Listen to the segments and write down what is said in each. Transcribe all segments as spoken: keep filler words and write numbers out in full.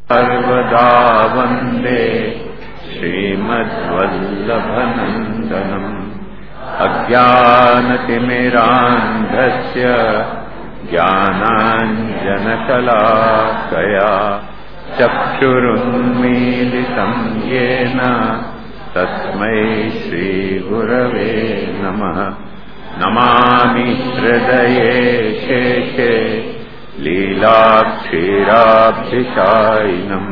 सर्वदा वन्दे श्रीमद्वल्लभनन्दनम् अज्ञानतिमिरान्धस्य ज्ञानाञ्जनशलाकया चक्षुरुन्मीलितं येन तस्मै श्रीगुरवे नमः। नमामि हृदये शेषे लीलाक्षीराब्धिशायिनम्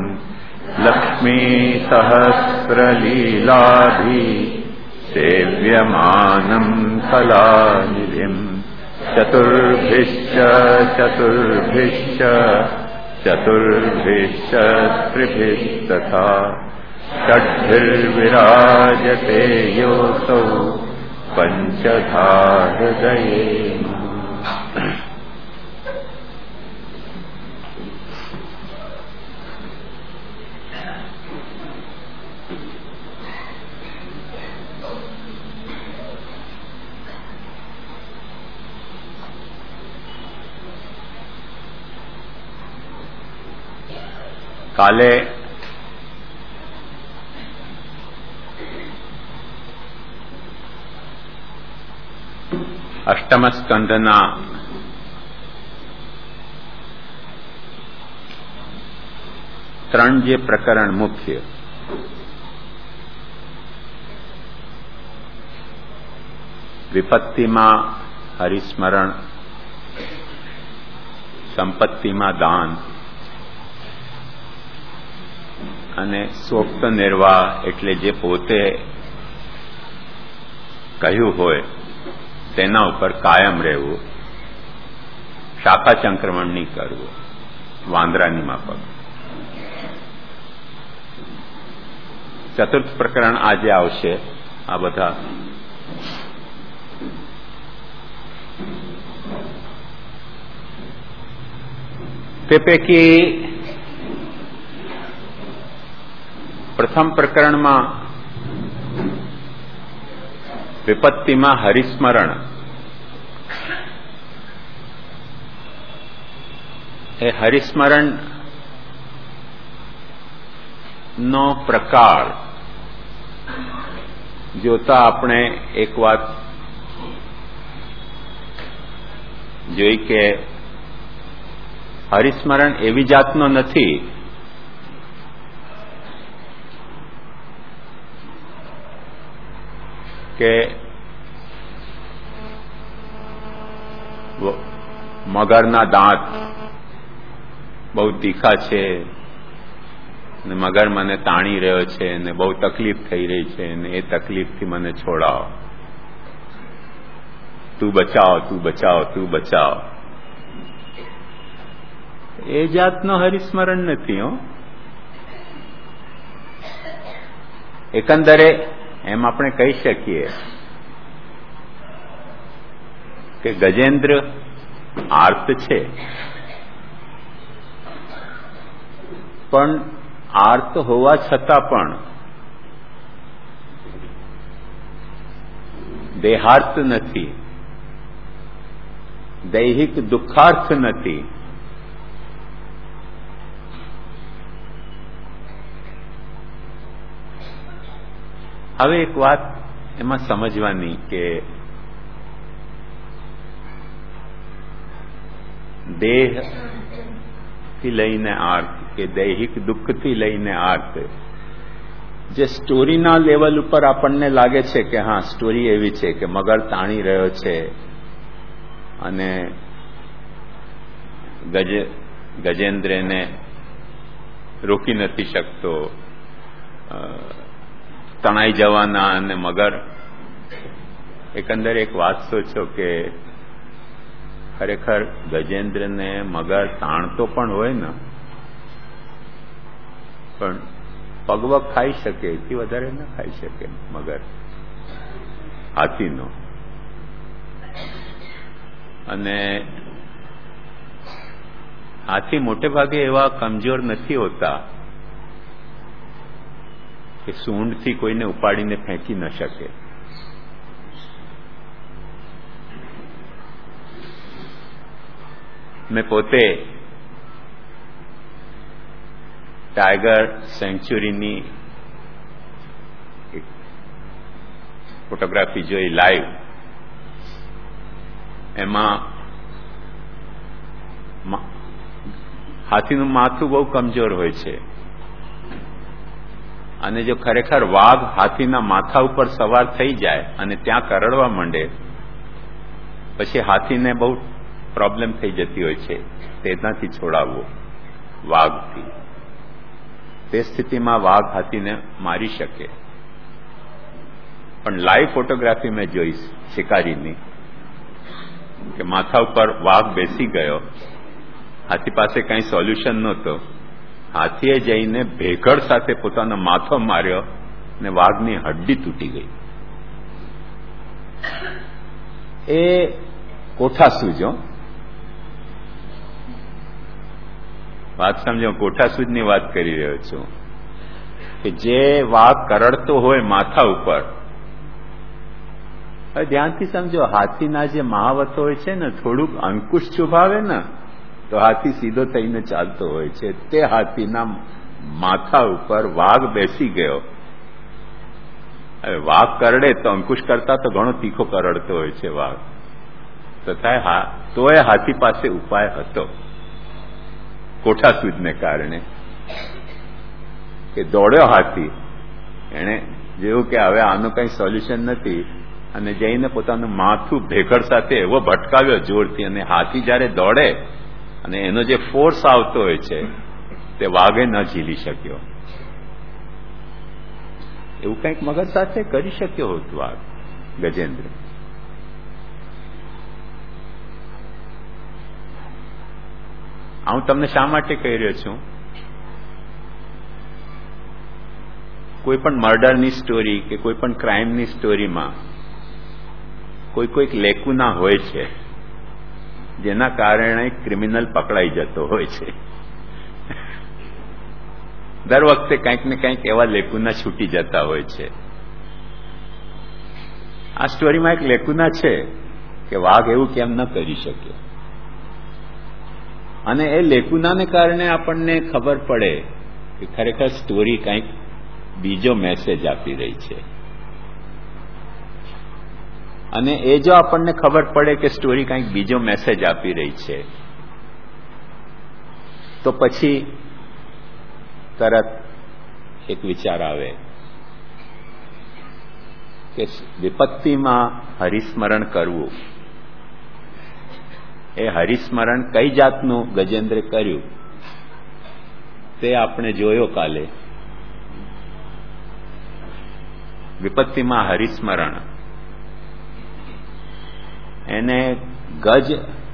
लक्ष्मीसहस्रलीलाभि सेव्यमानम् कलानिधिम्। चतुर्भिश्च चतुर्भिश्च चतुर्भिश्च त्रिभिस्तथा षड्भिर्विराजते योऽसौ पंचधा हृदये। કાલે અષ્ટમ સ્કંધના ત્રણ જે પ્રકરણ મુખ્ય વિપત્તિમાં હરિસ્મરણ, સંપત્તિમાં દાન અને સ્વપ્ન નિર્વાહ એટલે જે પોતે કહ્યું હોય તેના ઉપર કાયમ રહેવું, શાખા સંક્રમણ નહીં કરવું, વાંદરાની માફક. ચતુર્થ પ્રકરણ આજે આવશે. આ બધા તે પૈકી પ્રથમ પ્રકરણમાં વિપત્તિમાં હરિસ્મરણ એ હરિસ્મરણ નો પ્રકાર જોતા આપણે એક વાત જોઈ કે હરિસ્મરણ એવી જાતનો નથી કે મગરના દાંત બહુ તીખા છે ને મગર મને તાણી રહ્યો છે ને બહુ તકલીફ થઈ રહી છે ને એ તકલીફથી મને છોડાવો, તું બચાવ તું બચાવ તું બચાવ. એ જાતનો હરિસ્મરણ નથી. હો એકંદરે એમ આપણે કહી શકીએ કે ગજેન્દ્ર આર્ત છે, પણ આર્ત હોવા છતાં પણ દેહાર્ત નથી, દૈહિક દુઃખાર્થ નથી. હવે એક વાત એમાં સમજવાની કે દેહ થી લઈને આર્થ કે દૈહિક દુઃખથી લઈને આર્થ, જે સ્ટોરીના લેવલ ઉપર આપણને લાગે છે કે હા સ્ટોરી એવી છે કે મગર તાણી રહ્યો છે અને ગજ ગજેન્દ્રને રોકી નથી શકતો, તણાઈ જવાના અને મગર. એકંદરે એક વાત સોચો કે ખરેખર ગજેન્દ્રને મગર તાણતો પણ હોય ને પણ પગવગ ખાઈ શકે, એથી વધારે ન ખાઈ શકે મગર હાથીનો. અને હાથી મોટે ભાગે એવા કમજોર નથી હોતા કે સૂંઢથી કોઈને ઉપાડીને ફેંકી ન શકે. મેં પોતે ટાઈગર સેન્ચ્યુરીની ફોટોગ્રાફી જોઈ લાઈવ. એમાં હાથીનું માથું બહુ કમજોર હોય છે અને જો ખરેખર વાઘ હાથીના માથા ઉપર સવાર થઈ જાય અને ત્યાં કરડવા માંડે પછી હાથીને બહુ પ્રોબ્લેમ થઈ જતી હોય છે તેનાથી છોડાવવો વાઘથી. તે સ્થિતિમાં વાઘ હાથીને મારી શકે. પણ લાઈવ ફોટોગ્રાફી મેં જોઈ શિકારીની કે માથા ઉપર વાઘ બેસી ગયો, હાથી પાસે કંઈ સોલ્યુશન નહોતો, હાથીએ જઈને ભેગડ સાથે પોતાનો માથો માર્યો ને વાઘની હડ્ડી તૂટી ગઈ. એ કોઠાસૂજ, વાત સમજો, કોઠાસૂજની વાત કરી રહ્યો છું કે જે વાઘ કરડતો હોય માથા ઉપર. હવે ધ્યાનથી સમજો, હાથીના જે મહાવતો હોય છે ને, થોડુંક અંકુશ ચુભાવે ને તો હાથી સીધો થઈને ચાલતો હોય છે. તે હાથીના માથા ઉપર વાઘ બેસી ગયો. હવે વાઘ કરડે તો અંકુશ કરતા તો ઘણો તીખો કરડતો હોય છે વાઘ, તથા તોય હાથી પાસે ઉપાય હતો કોઠાસૂજને કારણે કે દોડ્યો હાથી. એણે જેવું કે હવે આનું કઈ સોલ્યુશન નથી અને જઈને પોતાનું માથું ભેગડ સાથે એવો ભટકાવ્યો જોરથી, અને હાથી જયારે દોડે અને એનો જે ફોર્સ આવતો હોય છે તે વાઘે ન ઝીલી શક્યો. એવું કંઈક મગજ સાથે કરી શક્યો હોત વાઘ, ગજેન્દ્ર. હું તમને શા માટે કહી રહ્યો છું? કોઈ પણ મર્ડરની સ્ટોરી કે કોઈ પણ ક્રાઇમની સ્ટોરીમાં કોઈ કોઈક લેકુના હોય છે જેના કારણે ક્રિમિનલ પકડાઈ જતો હોય છે. દર વખતે કંઈક ને કંઈક એવા લેકુના છૂટી જતા હોય છે. આ સ્ટોરીમાં એક લેકુના છે કે વાઘ એવું કેમ ન કરી શક્યો, અને એ લેકુનાને કારણે આપણને ખબર પડે કે ખરેખર સ્ટોરી કંઈક બીજો મેસેજ આપી રહી છે. અને એ જો આપણને ખબર પડે કે સ્ટોરી કંઈક બીજો મેસેજ આપી રહી છે તો પછી તરત એક વિચાર આવે કે વિપત્તિમાં હરિસ્મરણ કરવું. એ હરિસ્મરણ કઈ જાતનું ગજેન્દ્રે કર્યું તે આપણે જોયો કાલે. વિપત્તિમાં હરિસ્મરણ, એને ગજ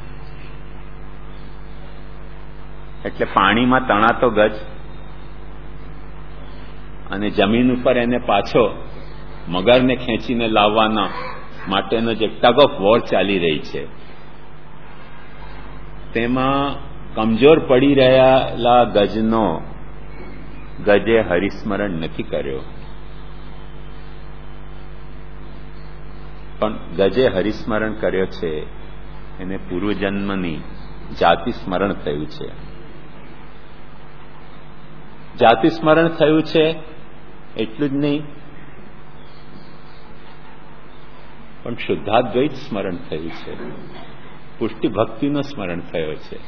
એટલે પાણીમાં તણાતો ગજ, અને જમીન ઉપર એને પાછો મગરને ખેંચીને લાવવાના માટેનો જે ટગ ઓફ વોર ચાલી રહી છે તેમાં કમજોર પડી રહેલા ગજનો ગજે હરિસ્મરણ નથી કર્યો, પણ ગજે હરિસ્મરણ કર્યો છે એને પૂર્વજન્મની જાતિ સ્મરણ થયું છે. જાતિ સ્મરણ થયું છે એટલું જ નહીં, પણ શુદ્ધાદ્વૈત સ્મરણ થયું છે, પુષ્ટિ ભક્તિનું સ્મરણ થયો છે.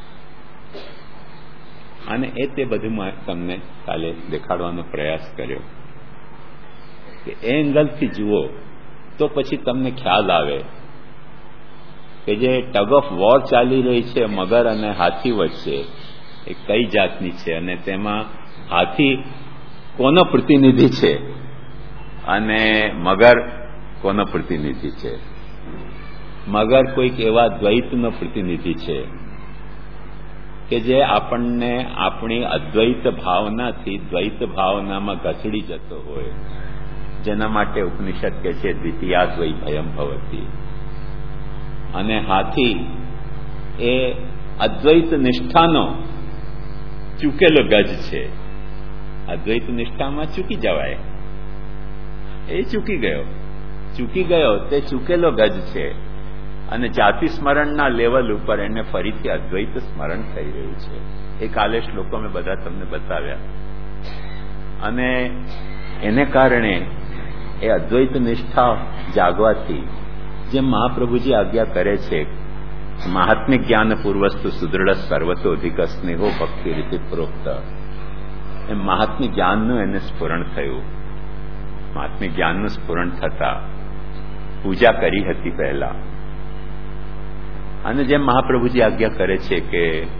અને એ તે બધું તમને કાલે દેખાડવાનો પ્રયાસ કર્યો કે એ એંગલથી જુઓ તો પછી તમને ખ્યાલ આવે કે જે ટગ ઓફ વોર ચાલી રહી છે મગર અને હાથી વચ્ચે એ કઈ જાતની છે, અને તેમાં હાથી કોનો પ્રતિનિધિ છે અને મગર કોનો પ્રતિનિધિ છે. મગર કોઈક એવા દ્વૈતનો પ્રતિનિધિ છે કે જે આપણને આપણી અદ્વૈત ભાવનાથી દ્વૈત ભાવનામાં ઘસડી જતો હોય, જેના માટે ઉપનિષદ કહે છે દ્વિતીયાદ્વૈ ભયમ ભવતી. અને હાથી એ અદ્વૈત નિષ્ઠાનો ચૂકેલો ગજ છે. અદ્વૈત નિષ્ઠામાં ચૂકી જવાય, એ ચૂકી ગયો ચૂકી ગયો તે ચૂકેલો ગજ છે. અને જાતિ સ્મરણના લેવલ ઉપર એને ફરીથી અદ્વૈત સ્મરણ થઈ રહ્યું છે. એ કાલે શ્લોકો મેં બધા તમને બતાવ્યા. અને એને કારણે એ અદ્વૈત નિષ્ઠા જાગવાથી જેમ મહાપ્રભુજી આજ્ઞા કરે છે, મહાત્મ્ય જ્ઞાન પૂર્વસ્તુ સુદૃઢ સર્વતોધિક સ્નેહો ભક્તિ રીતે પ્રોક્ત, એમ મહાત્મ્ય જ્ઞાનનું એને સ્ફુરણ થયું. મહાત્મ્ય જ્ઞાનનું સ્ફુરણ થતા પૂજા કરી હતી પહેલા. અને જેમ મહાપ્રભુજી આજ્ઞા કરે છે કે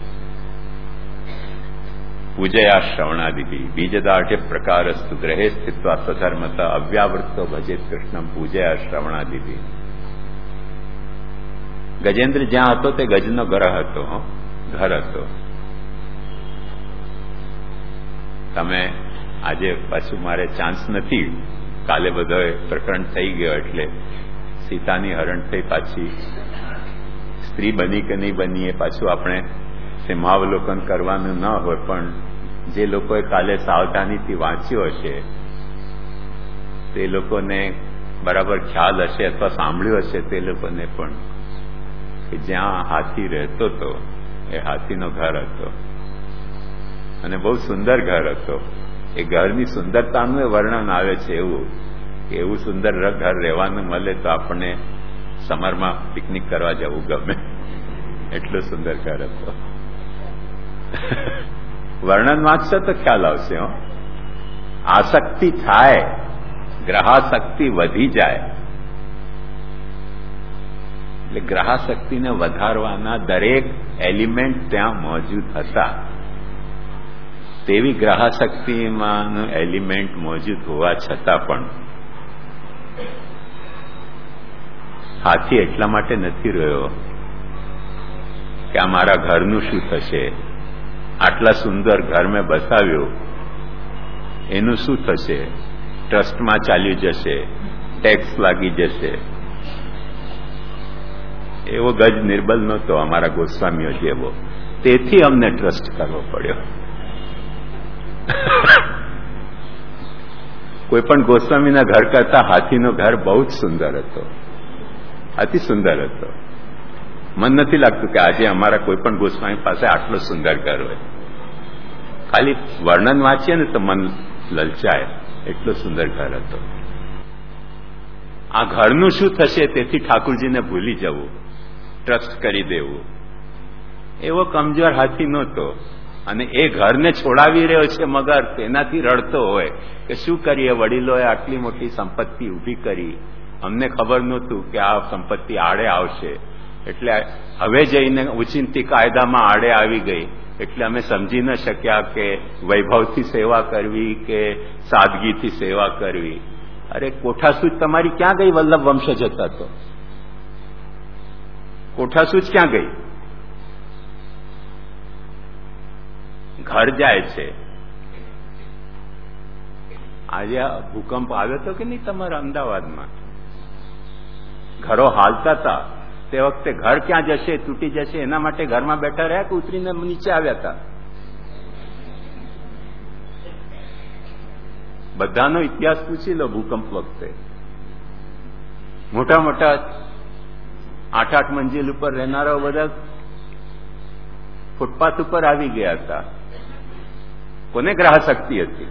પૂજયા શ્રવણાદિ બીજદાઢ્ય પ્રકારસ્તુ ગ્રહે સ્થિત્વા સ્વધર્મતા અવ્યાવૃત્તો ભજેત કૃષ્ણમ પૂજયા શ્રવણાદિ. ગજેન્દ્ર જ્યાં હતો તે ગજનો ગ્રહ હતો, ઘર હતો. તમે આજે પાછું મારે ચાન્સ નથી, કાલે બધો પ્રકરણ થઈ ગયો એટલે સીતાની હરણ થઈ, પાછી સ્ત્રી બની કે નહીં બની એ પાછું આપણે સિંહાવલોકન કરવાનું ન હોય, પણ જે લોકોએ કાલે સાવધાનીથી વાંચ્યો હશે તે લોકોને બરાબર ખ્યાલ હશે અથવા સાંભળ્યું હશે તે લોકોને પણ કે જ્યાં હાથી રહેતો હતો એ હાથીનો ઘર હતો અને બહુ સુંદર ઘર હતો. એ ઘરની સુંદરતાનું એ વર્ણન આવે છે એવું કે એવું સુંદર ઘર રહેવાનું મળે તો આપણને સમરમાં પિકનિક કરવા જવું ગમે, એટલું સુંદર ઘર હતો. વર્ણન વાંચશો તો ખ્યાલ આવશે. હો, આસક્તિ થાય, ગ્રહાશક્તિ વધી જાય, એટલે ગ્રહાશક્તિને વધારવાના દરેક એલિમેન્ટ ત્યાં મોજૂદ હતા. તેવી ગ્રહાશક્તિમાંનું એલિમેન્ટ મોજૂદ હોવા છતાં પણ હાથી એટલા માટે નથી રહ્યો કે આ મારા ઘરનું શું થશે, આટલા સુંદર ઘર મેં બસાવ્યું એનું શું થશે, ટ્રસ્ટમાં ચાલ્યું જશે, ટેક્સ લાગી જશે. એવો ગજ નિર્બલ નહોતો અમારા ગોસ્વામીઓ જેવો, તેથી અમને ટ્રસ્ટ કરવો પડ્યો. કોઈ પણ ગોસ્વામીના ઘર કરતા હાથીનો ઘર બહુ જ સુંદર હતો, અતિ સુંદર હતો. મન નથી લાગતું કે આજે અમારા કોઈ પણ ગોસ્વામી પાસે આટલો સુંદર ઘર હોય. ખાલી વર્ણન વાંચીએ ને તો મન લલચાય, એટલો સુંદર ઘર હતો. આ ઘરનું શું થશે તેથી ઠાકુરજીને ભૂલી જવું, ટ્રસ્ટ કરી દેવું, એવો કમજોર હાથી નહોતો. અને એ ઘરને છોડાવી રહ્યો છે મગર, તેનાથી રડતો હોય કે શું કરીએ, વડીલોએ આટલી મોટી સંપત્તિ ઊભી કરી, અમને ખબર નહોતું કે આ સંપત્તિ આડે આવશે, એટલે હવે જઈને ઉચિંતી કાયદામાં આડે આવી ગઈ, એટલે અમે સમજી ન શક્યા કે વૈભવથી સેવા કરવી કે સાદગીથી સેવા કરવી. અરે કોઠાસૂજ તમારી ક્યાં ગઈ? વલ્લભ વંશ જતા તો કોઠાસૂજ ક્યાં ગઈ? ઘર જાય છે. આજે ભૂકંપ આવ્યો હતો કે નહીં તમારા અમદાવાદમાં? ઘરો હાલતા હતા તે વખતે ઘર ક્યાં જશે, તૂટી જશે એના માટે ઘરમાં બેઠા રહ્યા કે ઉતરીને નીચે આવ્યા હતા? બધાનો ઇતિહાસ પૂછી લો. ભૂકંપ વખતે મોટા મોટા આઠ આઠ મંજિલ ઉપર રહેનારાઓ બધા ફૂટપાથ ઉપર આવી ગયા હતા. કોને ગ્રહશક્તિ હતી?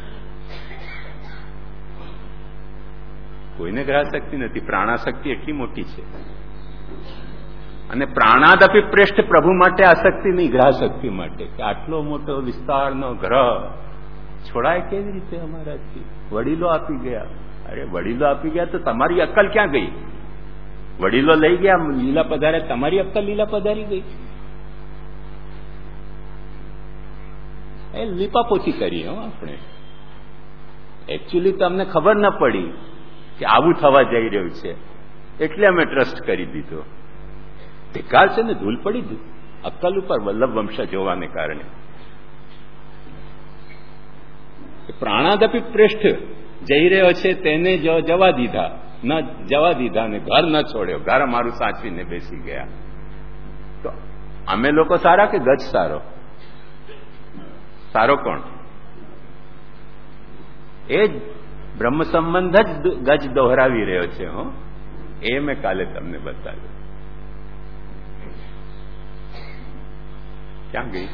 કોઈને ગ્રહશક્તિ નથી. પ્રાણાશક્તિ એટલી મોટી છે. અને પ્રાણાદપી પ્રેષ્ઠ પ્રભુ માટે આસક્તિ નહીં, ગ્રહશક્તિ માટે. કે આટલો મોટો વિસ્તારનો ગ્રહ છોડાય કેવી રીતે અમારાથી? વડીલો આપી ગયા. અરે વડીલો આપી ગયા તો તમારી અક્કલ ક્યાં ગઈ? વડીલો લઈ ગયા, લીલા પધારે, તમારી અક્કલ લીલા પધારી ગઈ. એ લીપાપોથી કરી. હો આપણે એકચ્યુઅલી તમને ખબર ન પડી કે આવું થવા જઈ રહ્યું છે, એટલે અમે ટ્રસ્ટ કરી દીધો. ધિકાર છે ને, ધૂલ પડી હતી અક્કલ ઉપર વલ્લભ વંશ જોવાને કારણે. પ્રાણાદપી પ્રેષ્ઠ જઈ રહ્યો છે તેને જવા દીધા, ન જવા દીધા ને ઘર ન છોડ્યો. ઘર અમારું સાચવીને બેસી ગયા. તો અમે લોકો સારા કે ગજ સારો? સારો કોણ? એ જ બ્રહ્મ સંબંધ જ ગજ દોહરાવી રહ્યો છે. હો, એ મેં કાલે તમને બતાવ્યું. ક્યાં ગઈ?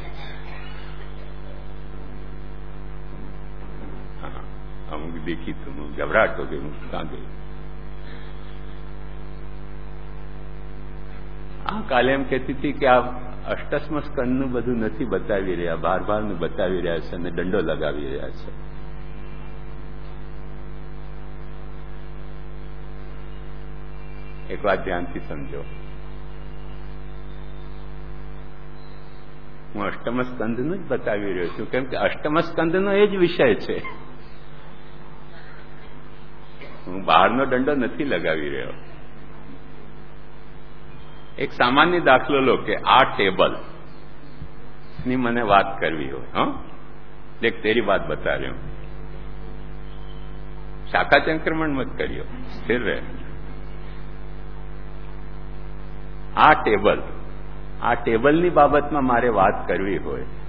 હા, અમુક દેખી તો હું ગભરાટ હો ગઈ, હું ક્યાં ગઈ? હા, કાલે એમ કહેતી હતી કે આ અષ્ટસ્મ સ્કંદનું બધું નથી બતાવી રહ્યા, બાર બારનું બતાવી રહ્યા છે અને દંડો લગાવી રહ્યા છે. એક વાત ધ્યાનથી સમજો, હું અષ્ટમ સ્કંદનું જ બતાવી રહ્યો છું, કેમ કે અષ્ટમ સ્કંદનો એ જ વિષય છે. હું બહારનો દંડો નથી લગાવી રહ્યો. એક સામાન્ય દાખલો લો કે આ ટેબલ ની મને વાત કરવી હોય, હ દેખ તેરી વાત બતા રહ્યો, શાખા સંક્રમણ મત કર્યો, સ્થિર રહે. આ ટેબલ આ ટેબલની બાબતમાં મારે વાત કરવી હોય